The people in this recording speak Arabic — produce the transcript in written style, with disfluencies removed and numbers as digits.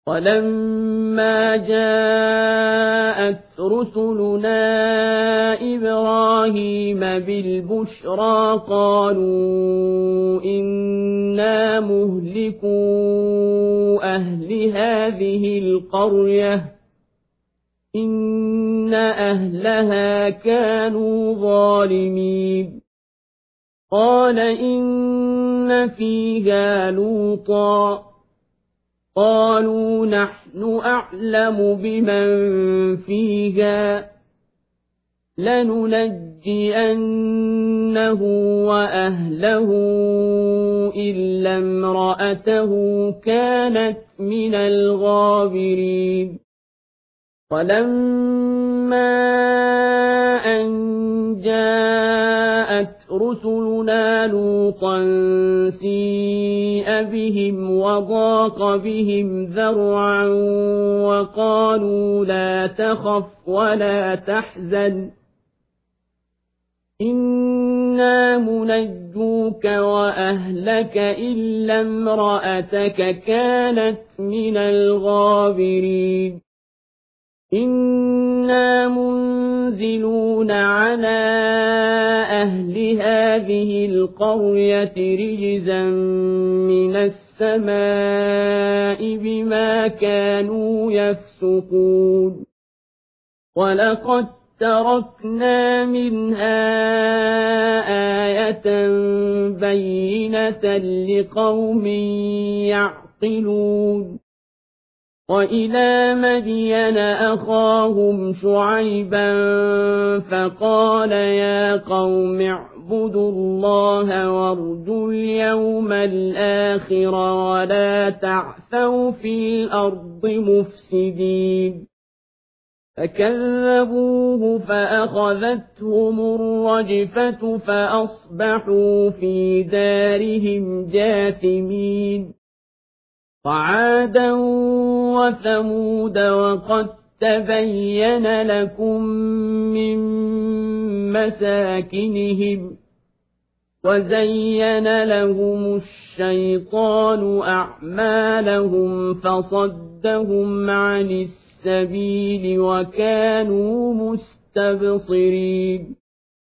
ولما جاءت رسلنا إبراهيم بالبشرى قالوا إنا مهلكو أهل هذه القرية إن أهلها كانوا ظالمين قال إن فيها لوطا قالوا نحن أعلم بمن فيها لننجينه وأهله إلا امرأته كانت من الغابرين ولما أن جاءت رسلنا لوطا سيء بهم وضاق بهم ذرعا وقالوا لا تخف ولا تحزن إنا منجوك وأهلك إلا امرأتك كانت من الغابرين إنا منزلون على أهل هذه القرية رجزا من السماء بما كانوا يفسقون ولقد تركنا منها آية بينة لقوم يعقلون وإلى مدين أخاهم شعيبا فقال يا قوم اعبدوا الله وارجوا اليوم الآخر ولا تعثوا في الأرض مفسدين فكذبوه فأخذتهم الرجفة فأصبحوا في دارهم جاثمين وعادا وثمود وقد تبين لكم من مساكنهم وزين لهم الشيطان أعمالهم فصدهم عن السبيل وكانوا مستبصرين